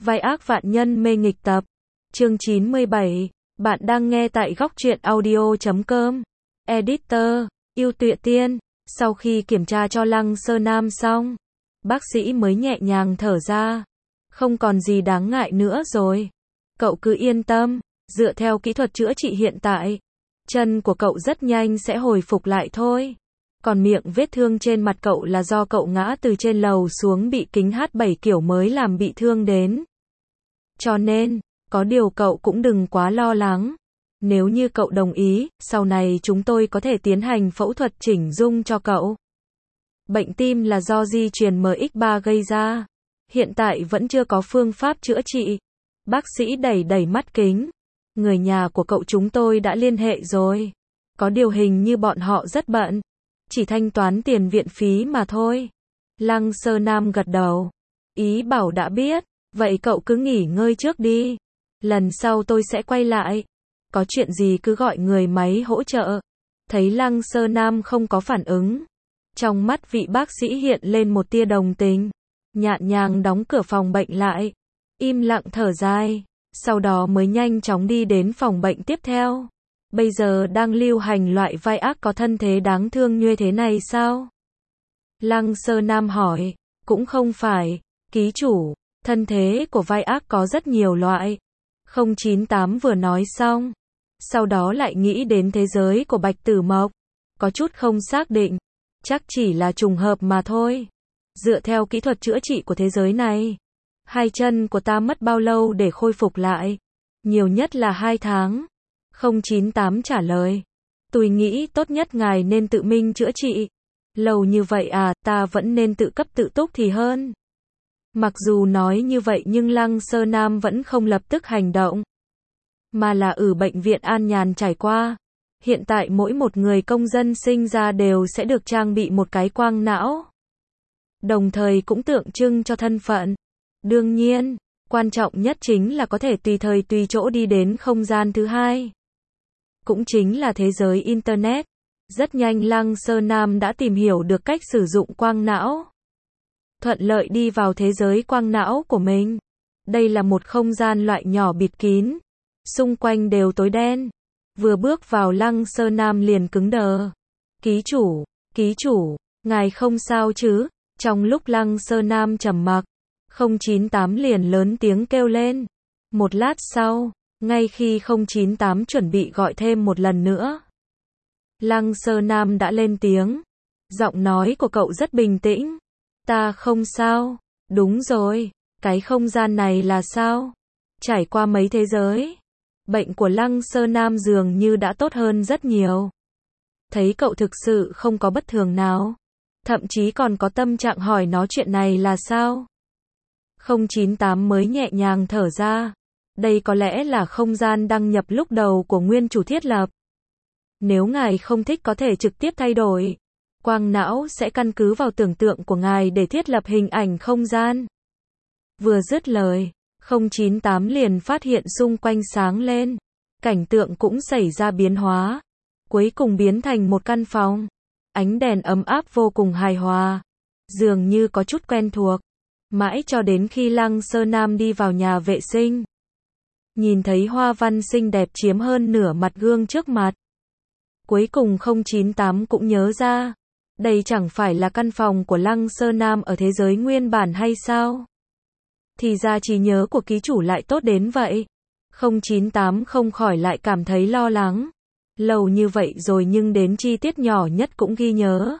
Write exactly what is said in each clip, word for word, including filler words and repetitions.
Vai ác vạn nhân mê nghịch tập. Chương chín mươi bảy. Bạn đang nghe tại góc truyện audio chấm com. Editor, Yêu Tuệ Tiên. Sau khi kiểm tra cho Lăng Sơ Nam xong, bác sĩ mới nhẹ nhàng thở ra. Không còn gì đáng ngại nữa rồi. Cậu cứ yên tâm, dựa theo kỹ thuật chữa trị hiện tại, chân của cậu rất nhanh sẽ hồi phục lại thôi. Còn miệng vết thương trên mặt cậu là do cậu ngã từ trên lầu xuống bị kính hát bảy kiểu mới làm bị thương đến. Cho nên, có điều cậu cũng đừng quá lo lắng. Nếu như cậu đồng ý, sau này chúng tôi có thể tiến hành phẫu thuật chỉnh dung cho cậu. Bệnh tim là do di truyền em ích ba gây ra. Hiện tại vẫn chưa có phương pháp chữa trị. Bác sĩ đẩy đẩy mắt kính. Người nhà của cậu chúng tôi đã liên hệ rồi. Có điều hình như bọn họ rất bận. Chỉ thanh toán tiền viện phí mà thôi. Lăng Sơ Nam gật đầu. Ý bảo đã biết. Vậy cậu cứ nghỉ ngơi trước đi. Lần sau tôi sẽ quay lại. Có chuyện gì cứ gọi người máy hỗ trợ. Thấy Lăng Sơ Nam không có phản ứng. Trong mắt vị bác sĩ hiện lên một tia đồng tình. Nhạn nhàng đóng cửa phòng bệnh lại. Im lặng thở dài. Sau đó mới nhanh chóng đi đến phòng bệnh tiếp theo. Bây giờ đang lưu hành loại vai ác có thân thế đáng thương như thế này sao? Lăng Sơ Nam hỏi. Cũng không phải, ký chủ. Thân thế của vai ác có rất nhiều loại. không chín tám vừa nói xong. Sau đó lại nghĩ đến thế giới của Bạch Tử Mộc. Có chút không xác định. Chắc chỉ là trùng hợp mà thôi. Dựa theo kỹ thuật chữa trị của thế giới này, hai chân của ta mất bao lâu để khôi phục lại? Nhiều nhất là hai tháng. không chín tám trả lời. Tôi nghĩ tốt nhất ngài nên tự mình chữa trị. Lâu như vậy à, ta vẫn nên tự cấp tự túc thì hơn. Mặc dù nói như vậy nhưng Lăng Sơ Nam vẫn không lập tức hành động. Mà là ở bệnh viện an nhàn trải qua. Hiện tại mỗi một người công dân sinh ra đều sẽ được trang bị một cái quang não. Đồng thời cũng tượng trưng cho thân phận. Đương nhiên, quan trọng nhất chính là có thể tùy thời tùy chỗ đi đến không gian thứ hai. Cũng chính là thế giới Internet. Rất nhanh Lăng Sơ Nam đã tìm hiểu được cách sử dụng quang não. Thuận lợi đi vào thế giới quang não của mình. Đây là một không gian loại nhỏ bịt kín. Xung quanh đều tối đen. Vừa bước vào Lăng Sơ Nam liền cứng đờ. Ký chủ, ký chủ, ngài không sao chứ? Trong lúc Lăng Sơ Nam trầm mặc, không chín tám liền lớn tiếng kêu lên. Một lát sau, ngay khi không chín tám chuẩn bị gọi thêm một lần nữa, Lăng Sơ Nam đã lên tiếng. Giọng nói của cậu rất bình tĩnh. Ta không sao. Đúng rồi, cái không gian này là sao? Trải qua mấy thế giới, bệnh của Lăng Sơ Nam dường như đã tốt hơn rất nhiều. Thấy cậu thực sự không có bất thường nào. Thậm chí còn có tâm trạng hỏi nó chuyện này là sao? không chín tám mới nhẹ nhàng thở ra. Đây có lẽ là không gian đăng nhập lúc đầu của nguyên chủ thiết lập. Nếu ngài không thích có thể trực tiếp thay đổi. Quang não sẽ căn cứ vào tưởng tượng của ngài để thiết lập hình ảnh không gian. Vừa dứt lời, không chín tám liền phát hiện xung quanh sáng lên. Cảnh tượng cũng xảy ra biến hóa. Cuối cùng biến thành một căn phòng. Ánh đèn ấm áp vô cùng hài hòa. Dường như có chút quen thuộc. Mãi cho đến khi Lăng Sơ Nam đi vào nhà vệ sinh. Nhìn thấy hoa văn xinh đẹp chiếm hơn nửa mặt gương trước mặt. Cuối cùng không chín tám cũng nhớ ra. Đây chẳng phải là căn phòng của Lăng Sơ Nam ở thế giới nguyên bản hay sao? Thì ra trí nhớ của ký chủ lại tốt đến vậy. không chín tám không khỏi lại cảm thấy lo lắng. Lâu như vậy rồi nhưng đến chi tiết nhỏ nhất cũng ghi nhớ.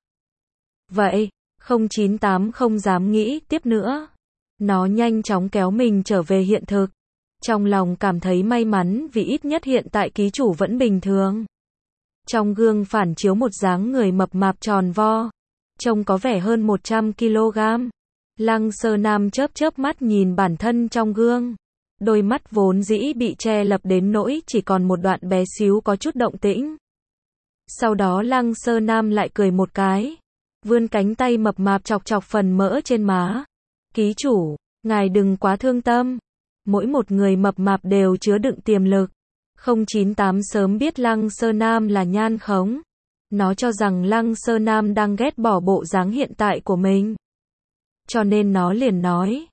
Vậy, không chín tám không dám nghĩ tiếp nữa. Nó nhanh chóng kéo mình trở về hiện thực. Trong lòng cảm thấy may mắn vì ít nhất hiện tại ký chủ vẫn bình thường. Trong gương phản chiếu một dáng người mập mạp tròn vo. Trông có vẻ hơn một trăm ki lô gam. Lăng Sơ Nam chớp chớp mắt nhìn bản thân trong gương. Đôi mắt vốn dĩ bị che lấp đến nỗi chỉ còn một đoạn bé xíu có chút động tĩnh. Sau đó Lăng Sơ Nam lại cười một cái. Vươn cánh tay mập mạp chọc chọc phần mỡ trên má. Ký chủ, ngài đừng quá thương tâm. Mỗi một người mập mạp đều chứa đựng tiềm lực. không chín tám sớm biết Lăng Sơ Nam là nhan khống. Nó cho rằng Lăng Sơ Nam đang ghét bỏ bộ dáng hiện tại của mình. Cho nên nó liền nói.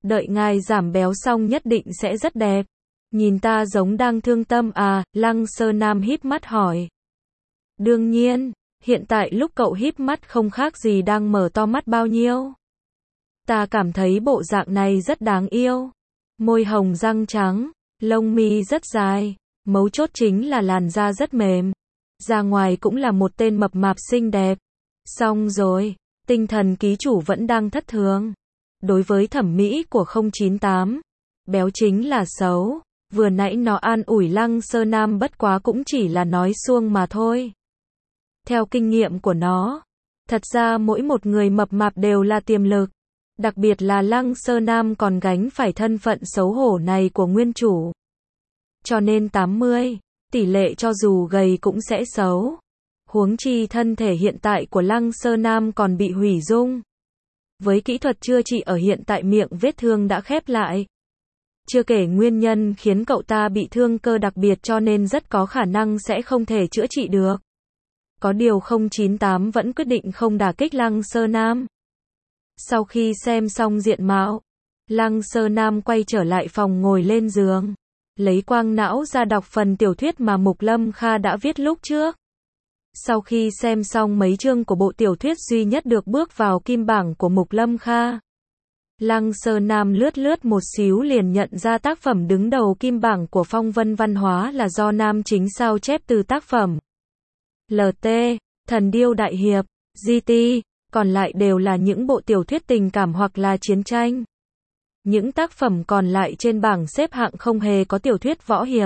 Đợi ngài giảm béo xong nhất định sẽ rất đẹp. Nhìn ta giống đang thương tâm à, Lăng Sơ Nam híp mắt hỏi. Đương nhiên, hiện tại lúc cậu híp mắt không khác gì đang mở to mắt bao nhiêu. Ta cảm thấy bộ dạng này rất đáng yêu. Môi hồng răng trắng, lông mi rất dài, mấu chốt chính là làn da rất mềm. Ra ngoài cũng là một tên mập mạp xinh đẹp. Xong rồi, tinh thần ký chủ vẫn đang thất thường. Đối với thẩm mỹ của không chín tám, béo chính là xấu. Vừa nãy nó an ủi Lăng Sơ Nam bất quá cũng chỉ là nói suông mà thôi. Theo kinh nghiệm của nó, thật ra mỗi một người mập mạp đều là tiềm lực. Đặc biệt là Lăng Sơ Nam còn gánh phải thân phận xấu hổ này của nguyên chủ. Cho nên tám mươi, tỷ lệ cho dù gầy cũng sẽ xấu. Huống chi thân thể hiện tại của Lăng Sơ Nam còn bị hủy dung. Với kỹ thuật chữa trị ở hiện tại miệng vết thương đã khép lại. Chưa kể nguyên nhân khiến cậu ta bị thương cơ đặc biệt cho nên rất có khả năng sẽ không thể chữa trị được. Có điều không chín tám vẫn quyết định không đả kích Lăng Sơ Nam. Sau khi xem xong diện mạo, Lăng Sơ Nam quay trở lại phòng ngồi lên giường. Lấy quang não ra đọc phần tiểu thuyết mà Mục Lâm Kha đã viết lúc trước. Sau khi xem xong mấy chương của bộ tiểu thuyết duy nhất được bước vào kim bảng của Mục Lâm Kha, Lăng Sơ Nam lướt lướt một xíu liền nhận ra tác phẩm đứng đầu kim bảng của Phong Vân Văn Hóa là do nam chính sao chép từ tác phẩm lờ tê, Thần Điêu Đại Hiệp, giê tê, còn lại đều là những bộ tiểu thuyết tình cảm hoặc là chiến tranh. Những tác phẩm còn lại trên bảng xếp hạng không hề có tiểu thuyết võ hiệp.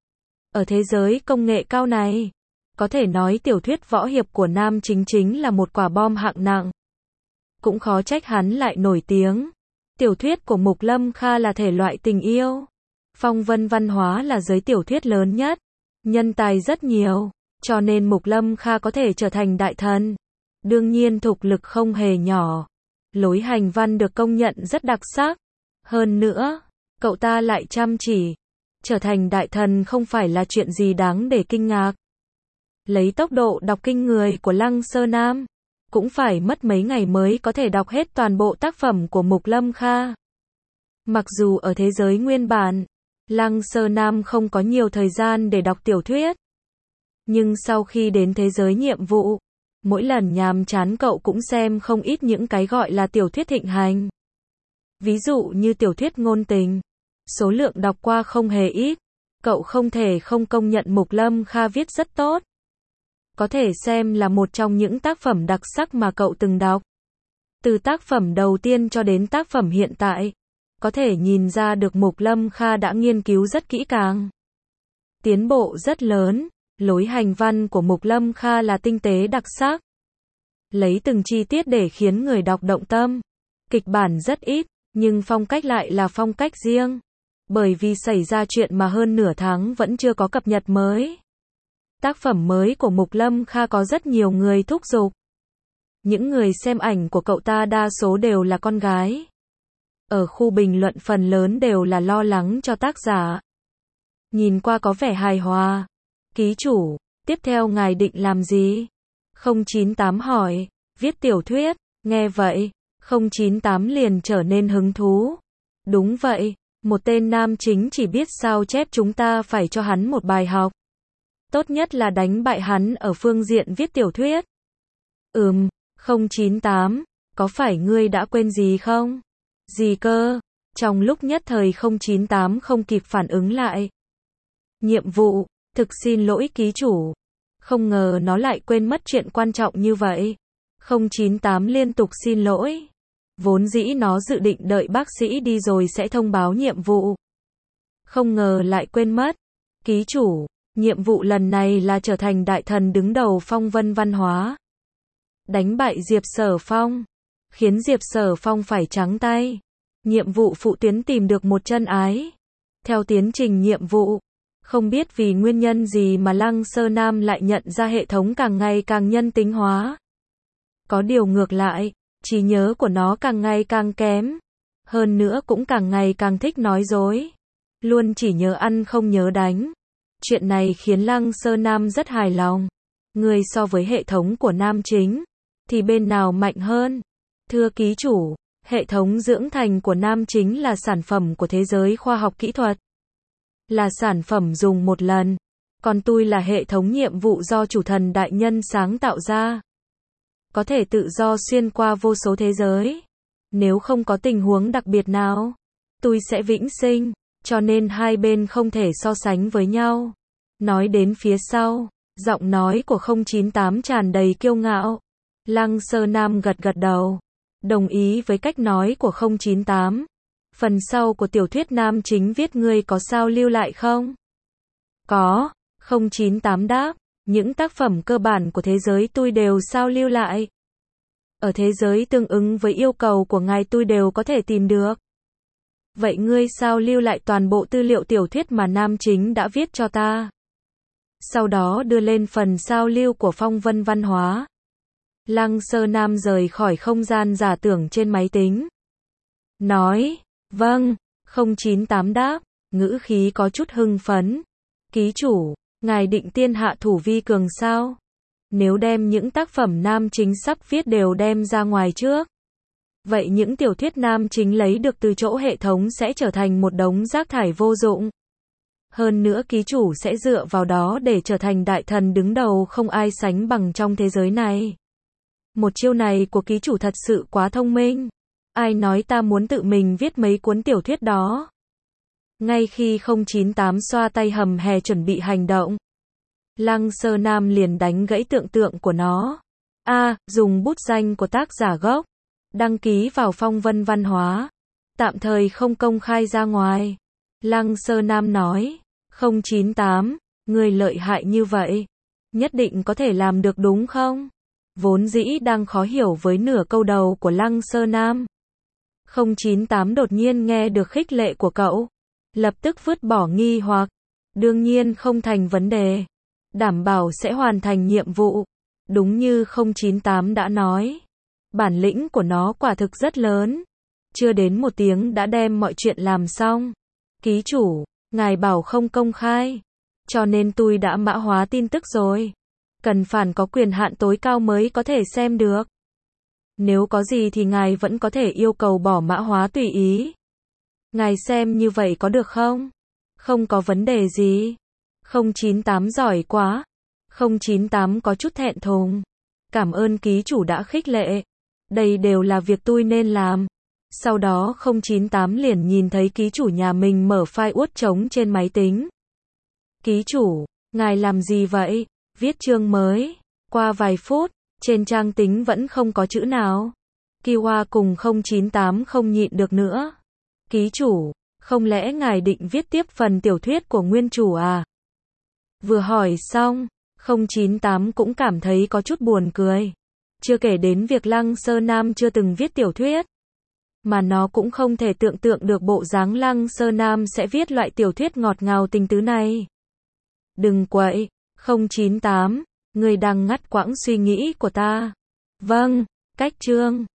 Ở thế giới công nghệ cao này, có thể nói tiểu thuyết võ hiệp của nam chính chính là một quả bom hạng nặng. Cũng khó trách hắn lại nổi tiếng. Tiểu thuyết của Mục Lâm Kha là thể loại tình yêu. Phong Vân Văn Hóa là giới tiểu thuyết lớn nhất. Nhân tài rất nhiều, cho nên Mục Lâm Kha có thể trở thành đại thần. Đương nhiên thực lực không hề nhỏ. Lối hành văn được công nhận rất đặc sắc. Hơn nữa, cậu ta lại chăm chỉ. Trở thành đại thần không phải là chuyện gì đáng để kinh ngạc. Lấy tốc độ đọc kinh người của Lăng Sơ Nam, cũng phải mất mấy ngày mới có thể đọc hết toàn bộ tác phẩm của Mục Lâm Kha. Mặc dù ở thế giới nguyên bản, Lăng Sơ Nam không có nhiều thời gian để đọc tiểu thuyết. Nhưng sau khi đến thế giới nhiệm vụ, mỗi lần nhàm chán cậu cũng xem không ít những cái gọi là tiểu thuyết thịnh hành. Ví dụ như tiểu thuyết ngôn tình, số lượng đọc qua không hề ít, cậu không thể không công nhận Mục Lâm Kha viết rất tốt. Có thể xem là một trong những tác phẩm đặc sắc mà cậu từng đọc. Từ tác phẩm đầu tiên cho đến tác phẩm hiện tại, có thể nhìn ra được Mục Lâm Kha đã nghiên cứu rất kỹ càng. Tiến bộ rất lớn, lối hành văn của Mục Lâm Kha là tinh tế đặc sắc. Lấy từng chi tiết để khiến người đọc động tâm. Kịch bản rất ít, nhưng phong cách lại là phong cách riêng. Bởi vì xảy ra chuyện mà hơn nửa tháng vẫn chưa có cập nhật mới. Tác phẩm mới của Mục Lâm Kha có rất nhiều người thúc giục. Những người xem ảnh của cậu ta đa số đều là con gái. Ở khu bình luận phần lớn đều là lo lắng cho tác giả. Nhìn qua có vẻ hài hòa. Ký chủ, tiếp theo ngài định làm gì? không chín tám hỏi, viết tiểu thuyết, nghe vậy, không chín tám liền trở nên hứng thú. Đúng vậy, một tên nam chính chỉ biết sao chép chúng ta phải cho hắn một bài học. Tốt nhất là đánh bại hắn ở phương diện viết tiểu thuyết. Ừm, không chín tám, có phải ngươi đã quên gì không? Gì cơ? Trong lúc nhất thời không chín tám không kịp phản ứng lại. Nhiệm vụ, thực xin lỗi ký chủ. Không ngờ nó lại quên mất chuyện quan trọng như vậy. không chín tám liên tục xin lỗi. Vốn dĩ nó dự định đợi bác sĩ đi rồi sẽ thông báo nhiệm vụ. Không ngờ lại quên mất. Ký chủ, nhiệm vụ lần này là trở thành đại thần đứng đầu Phong Vân Văn Hóa. Đánh bại Diệp Sở Phong. Khiến Diệp Sở Phong phải trắng tay. Nhiệm vụ phụ tuyến tìm được một chân ái. Theo tiến trình nhiệm vụ, không biết vì nguyên nhân gì mà Lăng Sơ Nam lại nhận ra hệ thống càng ngày càng nhân tính hóa. Có điều ngược lại, trí nhớ của nó càng ngày càng kém. Hơn nữa cũng càng ngày càng thích nói dối. Luôn chỉ nhớ ăn không nhớ đánh. Chuyện này khiến Lăng Sơ Nam rất hài lòng. Người so với hệ thống của nam chính, thì bên nào mạnh hơn? Thưa ký chủ, Hệ thống dưỡng thành của nam chính là sản phẩm của thế giới khoa học kỹ thuật. Là sản phẩm dùng một lần. Còn tôi là hệ thống nhiệm vụ do chủ thần đại nhân sáng tạo ra. Có thể tự do xuyên qua vô số thế giới. Nếu không có tình huống đặc biệt nào, tôi sẽ vĩnh sinh, cho nên hai bên không thể so sánh với nhau. Nói đến phía sau, giọng nói của không chín tám tràn đầy kiêu ngạo. Lăng Sơ Nam gật gật đầu, đồng ý với cách nói của không chín tám. Phần sau của tiểu thuyết nam chính viết ngươi có sao lưu lại không? Có, không chín tám đáp, những tác phẩm cơ bản của thế giới tôi đều sao lưu lại. Ở thế giới tương ứng với yêu cầu của ngài tôi đều có thể tìm được. Vậy ngươi sao lưu lại toàn bộ tư liệu tiểu thuyết mà nam chính đã viết cho ta? Sau đó đưa lên phần sao lưu của phong vân văn hóa. Lăng Sơ Nam rời khỏi không gian giả tưởng trên máy tính. Nói, vâng, không chín tám đáp, ngữ khí có chút hưng phấn. Ký chủ, ngài định tiên hạ thủ vi cường sao? Nếu đem những tác phẩm nam chính sắp viết đều đem ra ngoài trước, vậy những tiểu thuyết nam chính lấy được từ chỗ hệ thống sẽ trở thành một đống rác thải vô dụng. Hơn nữa ký chủ sẽ dựa vào đó để trở thành đại thần đứng đầu không ai sánh bằng trong thế giới này. Một chiêu này của ký chủ thật sự quá thông minh. Ai nói ta muốn tự mình viết mấy cuốn tiểu thuyết đó? Ngay khi không chín tám xoa tay hầm hè chuẩn bị hành động, Lăng Sơ Nam liền đánh gãy tưởng tượng của nó. A, à, dùng bút danh của tác giả gốc, đăng ký vào phong vân văn hóa, tạm thời không công khai ra ngoài. Lăng Sơ Nam nói, không chín tám, người lợi hại như vậy, nhất định có thể làm được đúng không? Vốn dĩ đang khó hiểu với nửa câu đầu của Lăng Sơ Nam. không chín tám đột nhiên nghe được khích lệ của cậu, lập tức vứt bỏ nghi hoặc. Đương nhiên không thành vấn đề. Đảm bảo sẽ hoàn thành nhiệm vụ. Đúng như không chín tám đã nói. Bản lĩnh của nó quả thực rất lớn. Chưa đến một tiếng đã đem mọi chuyện làm xong. Ký chủ, ngài bảo không công khai. Cho nên tôi đã mã hóa tin tức rồi. Cần phản có quyền hạn tối cao mới có thể xem được. Nếu có gì thì ngài vẫn có thể yêu cầu bỏ mã hóa tùy ý. Ngài xem như vậy có được không? Không có vấn đề gì. không chín tám giỏi quá. không chín tám có chút thẹn thùng. Cảm ơn ký chủ đã khích lệ. Đây đều là việc tôi nên làm. Sau đó không chín tám liền nhìn thấy ký chủ nhà mình mở file Word trống trên máy tính. Ký chủ, ngài làm gì vậy? Viết chương mới. Qua vài phút, trên trang tính vẫn không có chữ nào. Kiwa cùng không chín tám không nhịn được nữa. Ký chủ, không lẽ ngài định viết tiếp phần tiểu thuyết của nguyên chủ à? Vừa hỏi xong, không chín tám cũng cảm thấy có chút buồn cười. Chưa kể đến việc Lăng Sơ Nam chưa từng viết tiểu thuyết. Mà nó cũng không thể tưởng tượng được bộ dáng Lăng Sơ Nam sẽ viết loại tiểu thuyết ngọt ngào tình tứ này. Đừng quậy, không chín tám, người đang ngắt quãng suy nghĩ của ta. Vâng, cách chương.